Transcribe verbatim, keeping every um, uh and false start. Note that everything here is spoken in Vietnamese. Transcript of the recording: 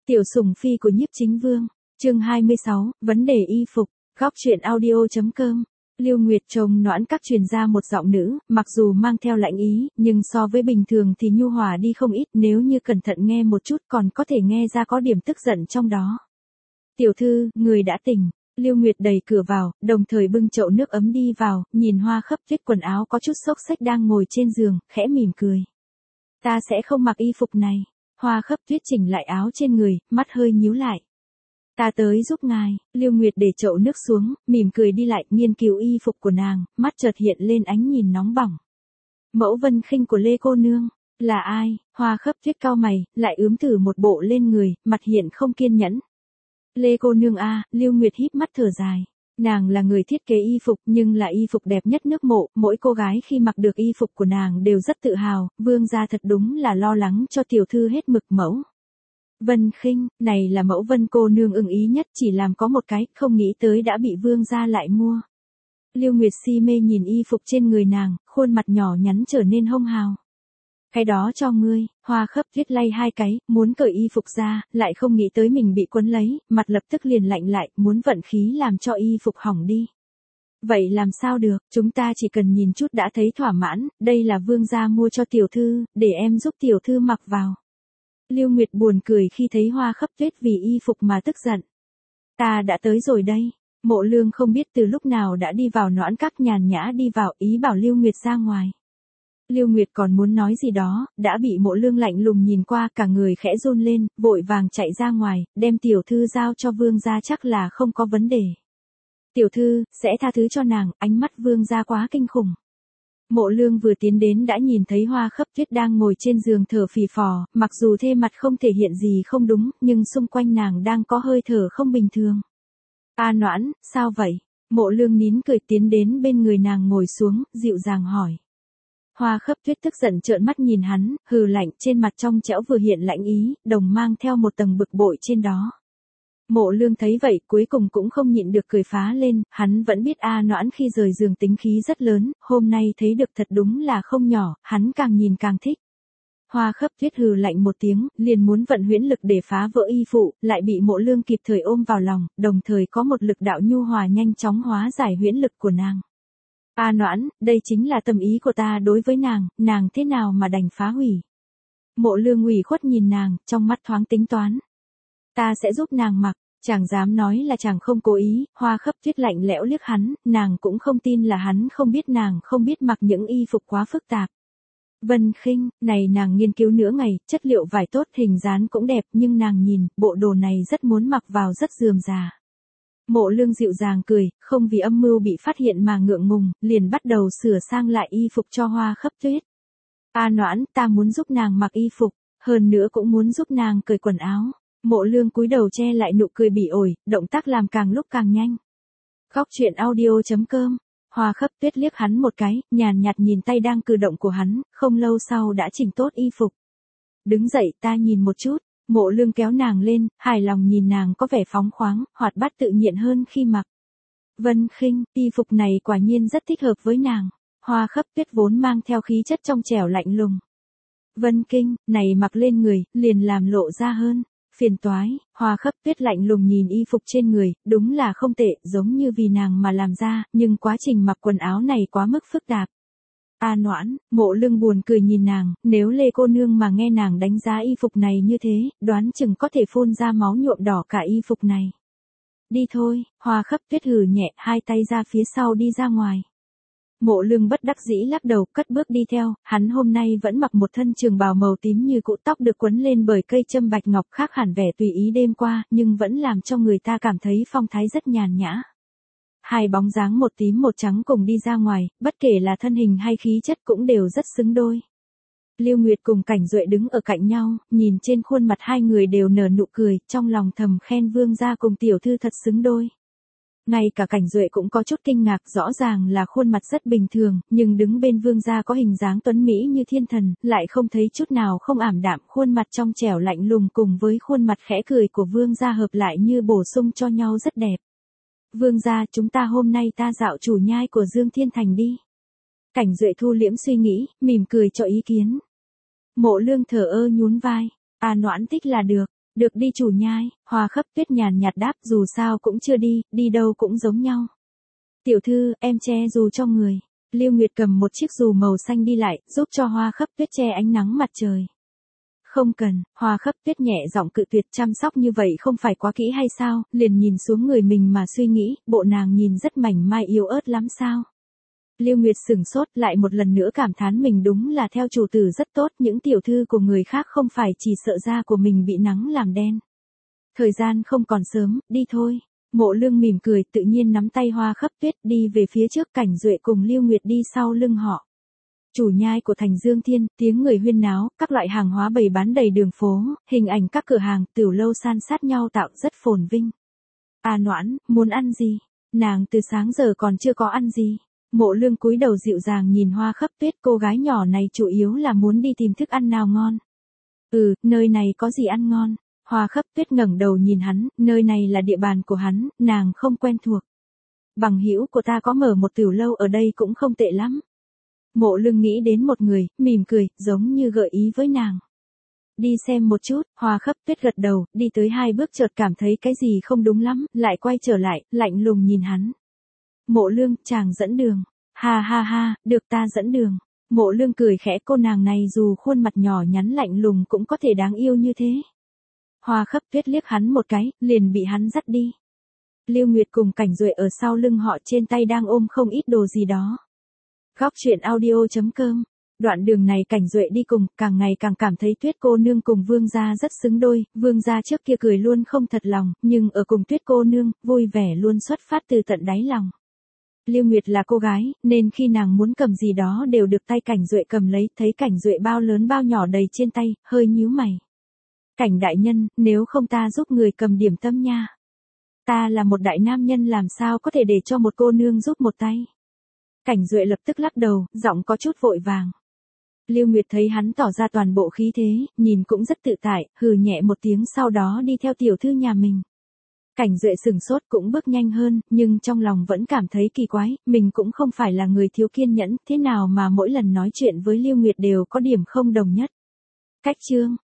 Tiểu sủng phi của nhiếp chính vương, chương hai mươi sáu, vấn đề y phục, góc truyện audio.com. Lưu Nguyệt trông noãn các truyền ra một giọng nữ, mặc dù mang theo lãnh ý, nhưng so với bình thường thì nhu hòa đi không ít, nếu như cẩn thận nghe một chút còn có thể nghe ra có điểm tức giận trong đó. Tiểu thư, người đã tỉnh. Lưu Nguyệt đẩy cửa vào, đồng thời bưng chậu nước ấm đi vào, nhìn Hoa Khấp Tuyết quần áo có chút xốc xếch đang ngồi trên giường, khẽ mỉm cười. Ta sẽ không mặc y phục này. Hoa Khấp Tuyết chỉnh lại áo trên người, mắt hơi nhíu lại. Ta tới giúp ngài. Lưu Nguyệt để chậu nước xuống, mỉm cười đi lại, nghiên cứu y phục của nàng, mắt chợt hiện lên ánh nhìn nóng bỏng. Mẫu Vân Khinh của Lê cô nương, là ai? Hoa Khấp Tuyết cau mày, lại ướm thử một bộ lên người, mặt hiện không kiên nhẫn. Lê cô nương a, Lưu Nguyệt híp mắt thở dài. Nàng là người thiết kế y phục nhưng là y phục đẹp nhất nước Mộ, mỗi cô gái khi mặc được y phục của nàng đều rất tự hào, vương gia thật đúng là lo lắng cho tiểu thư hết mực. Mẫu Vân Khinh, này là Mẫu Vân cô nương ưng ý nhất, chỉ làm có một cái, không nghĩ tới đã bị vương gia lại mua. Lưu Nguyệt si mê nhìn y phục trên người nàng, khuôn mặt nhỏ nhắn trở nên hông hào. Cái đó cho ngươi. Hoa Khấp Tuyết lay hai cái, muốn cởi y phục ra, lại không nghĩ tới mình bị quấn lấy, mặt lập tức liền lạnh lại, muốn vận khí làm cho y phục hỏng đi. Vậy làm sao được, chúng ta chỉ cần nhìn chút đã thấy thỏa mãn, đây là vương gia mua cho tiểu thư, để em giúp tiểu thư mặc vào. Lưu Nguyệt buồn cười khi thấy Hoa Khấp Tuyết vì y phục mà tức giận. Ta đã tới rồi đây. Mộ Lương không biết từ lúc nào đã đi vào noãn các, nhàn nhã đi vào, ý bảo Lưu Nguyệt ra ngoài. Lưu Nguyệt còn muốn nói gì đó, đã bị Mộ Lương lạnh lùng nhìn qua, cả người khẽ run lên, vội vàng chạy ra ngoài, đem tiểu thư giao cho vương gia, chắc là không có vấn đề. Tiểu thư, sẽ tha thứ cho nàng, ánh mắt vương gia quá kinh khủng. Mộ Lương vừa tiến đến đã nhìn thấy Hoa Khấp Tuyết đang ngồi trên giường thở phì phò, mặc dù thê mặt không thể hiện gì không đúng, nhưng xung quanh nàng đang có hơi thở không bình thường. A Noãn, sao vậy? Mộ Lương nín cười tiến đến bên người nàng ngồi xuống, dịu dàng hỏi. Hoa Khấp Tuyết tức giận trợn mắt nhìn hắn, hừ lạnh, trên mặt trong trẻo vừa hiện lãnh ý, đồng mang theo một tầng bực bội trên đó. Mộ Lương thấy vậy, cuối cùng cũng không nhịn được cười phá lên, hắn vẫn biết A Noãn khi rời giường tính khí rất lớn, hôm nay thấy được thật đúng là không nhỏ, hắn càng nhìn càng thích. Hoa Khấp Tuyết hừ lạnh một tiếng, liền muốn vận huyễn lực để phá vỡ y phụ, lại bị Mộ Lương kịp thời ôm vào lòng, đồng thời có một lực đạo nhu hòa nhanh chóng hóa giải huyễn lực của nàng. A Noãn, đây chính là tâm ý của ta đối với nàng, nàng thế nào mà đành phá hủy. Mộ Lương ủy khuất nhìn nàng, trong mắt thoáng tính toán. Ta sẽ giúp nàng mặc, chàng dám nói là chàng không cố ý. Hoa Khấp Tuyết lạnh lẽo liếc hắn, nàng cũng không tin là hắn không biết nàng không biết mặc những y phục quá phức tạp. Vân Khinh, này nàng nghiên cứu nửa ngày, chất liệu vải tốt, hình dáng cũng đẹp, nhưng nàng nhìn, bộ đồ này rất muốn mặc vào rất rườm rà. Mộ Lương dịu dàng cười, không vì âm mưu bị phát hiện mà ngượng ngùng, liền bắt đầu sửa sang lại y phục cho Hoa Khấp Tuyết. A Noãn, ta muốn giúp nàng mặc y phục, hơn nữa cũng muốn giúp nàng cởi quần áo. Mộ Lương cúi đầu che lại nụ cười bỉ ổi, động tác làm càng lúc càng nhanh. Góc truyện audio.com. Hoa Khấp Tuyết liếc hắn một cái, nhàn nhạt nhìn tay đang cử động của hắn, không lâu sau đã chỉnh tốt y phục. Đứng dậy, ta nhìn một chút. Mộ Lương kéo nàng lên, hài lòng nhìn nàng có vẻ phóng khoáng, hoạt bát tự nhiên hơn khi mặc. Vân Khinh, y phục này quả nhiên rất thích hợp với nàng. Hoa Khấp Tuyết vốn mang theo khí chất trong trẻo lạnh lùng. Vân Khinh, này mặc lên người, liền làm lộ ra hơn. Phiền toái. Hoa Khấp Tuyết lạnh lùng nhìn y phục trên người, đúng là không tệ, giống như vì nàng mà làm ra, nhưng quá trình mặc quần áo này quá mức phức tạp. A Noãn, Mộ Lương buồn cười nhìn nàng, nếu Lê cô nương mà nghe nàng đánh giá y phục này như thế, đoán chừng có thể phun ra máu nhuộm đỏ cả y phục này. Đi thôi. Hoa Khấp Tuyết hừ nhẹ, hai tay ra phía sau đi ra ngoài. Mộ Lương bất đắc dĩ lắc đầu, cất bước đi theo, hắn hôm nay vẫn mặc một thân trường bào màu tím như cũ, tóc được quấn lên bởi cây châm bạch ngọc, khác hẳn vẻ tùy ý đêm qua, nhưng vẫn làm cho người ta cảm thấy phong thái rất nhàn nhã. Hai bóng dáng một tím một trắng cùng đi ra ngoài, bất kể là thân hình hay khí chất cũng đều rất xứng đôi. Lưu Nguyệt cùng Cảnh Duệ đứng ở cạnh nhau, nhìn trên khuôn mặt hai người đều nở nụ cười, trong lòng thầm khen vương gia cùng tiểu thư thật xứng đôi. Ngay cả Cảnh Duệ cũng có chút kinh ngạc, rõ ràng là khuôn mặt rất bình thường, nhưng đứng bên vương gia có hình dáng tuấn mỹ như thiên thần, lại không thấy chút nào không ảm đạm, khuôn mặt trong trẻo lạnh lùng cùng với khuôn mặt khẽ cười của vương gia hợp lại như bổ sung cho nhau rất đẹp. Vương gia, chúng ta hôm nay ta dạo chủ nhai của Dương Thiên Thành đi. Cảnh Duệ thu liễm suy nghĩ, mỉm cười cho ý kiến. Mộ Lương thờ ơ nhún vai. A Noãn thích là được. Được đi chủ nhai, Hoa Khấp Tuyết nhàn nhạt đáp, dù sao cũng chưa đi, đi đâu cũng giống nhau. Tiểu thư, em che dù cho người. Lưu Nguyệt cầm một chiếc dù màu xanh đi lại, giúp cho Hoa Khấp Tuyết che ánh nắng mặt trời. Không cần, Hoa Khấp Tuyết nhẹ giọng cự tuyệt, chăm sóc như vậy không phải quá kỹ hay sao, liền nhìn xuống người mình mà suy nghĩ, bộ nàng nhìn rất mảnh mai yếu ớt lắm sao. Lưu Nguyệt sửng sốt, lại một lần nữa cảm thán mình đúng là theo chủ tử rất tốt, những tiểu thư của người khác không phải chỉ sợ da của mình bị nắng làm đen. Thời gian không còn sớm, đi thôi. Mộ Lương mỉm cười, tự nhiên nắm tay Hoa Khấp Tuyết đi về phía trước, Cảnh Duệ cùng Lưu Nguyệt đi sau lưng họ. Chủ nhai của thành Dương Thiên, tiếng người huyên náo, các loại hàng hóa bày bán đầy đường phố, hình ảnh các cửa hàng, tiểu lâu san sát nhau tạo rất phồn vinh. À Noãn, muốn ăn gì? Nàng từ sáng giờ còn chưa có ăn gì. Mộ Lương cúi đầu dịu dàng nhìn Hoa Khấp Tuyết, cô gái nhỏ này chủ yếu là muốn đi tìm thức ăn nào ngon. Ừ, nơi này có gì ăn ngon? Hoa Khấp Tuyết ngẩng đầu nhìn hắn, nơi này là địa bàn của hắn, nàng không quen thuộc. Bằng hữu của ta có mở một tiểu lâu ở đây cũng không tệ lắm. Mộ Lương nghĩ đến một người, mỉm cười, giống như gợi ý với nàng. Đi xem một chút, Hoa Khấp Tuyết gật đầu, đi tới hai bước chợt cảm thấy cái gì không đúng lắm, lại quay trở lại, lạnh lùng nhìn hắn. Mộ Lương, chàng dẫn đường. Ha ha ha, được ta dẫn đường. Mộ Lương cười khẽ, cô nàng này dù khuôn mặt nhỏ nhắn lạnh lùng cũng có thể đáng yêu như thế. Hoa Khấp Tuyết liếc hắn một cái, liền bị hắn dắt đi. Lưu Nguyệt cùng Cảnh Duệ ở sau lưng họ, trên tay đang ôm không ít đồ gì đó. Góc truyện audio chấm com. Đoạn đường này Cảnh Duệ đi cùng, càng ngày càng cảm thấy Tuyết cô nương cùng Vương gia rất xứng đôi, Vương gia trước kia cười luôn không thật lòng, nhưng ở cùng Tuyết cô nương, vui vẻ luôn xuất phát từ tận đáy lòng. Lưu Nguyệt là cô gái, nên khi nàng muốn cầm gì đó đều được tay Cảnh Duệ cầm lấy, thấy Cảnh Duệ bao lớn bao nhỏ đầy trên tay, hơi nhíu mày. Cảnh đại nhân, nếu không ta giúp người cầm điểm tâm nha. Ta là một đại nam nhân làm sao có thể để cho một cô nương giúp một tay. Cảnh Duệ lập tức lắc đầu, giọng có chút vội vàng. Lưu Nguyệt thấy hắn tỏ ra toàn bộ khí thế, nhìn cũng rất tự tại, hừ nhẹ một tiếng sau đó đi theo tiểu thư nhà mình. Cảnh Duệ sừng sốt cũng bước nhanh hơn, nhưng trong lòng vẫn cảm thấy kỳ quái, mình cũng không phải là người thiếu kiên nhẫn, thế nào mà mỗi lần nói chuyện với Lưu Nguyệt đều có điểm không đồng nhất. Cách chương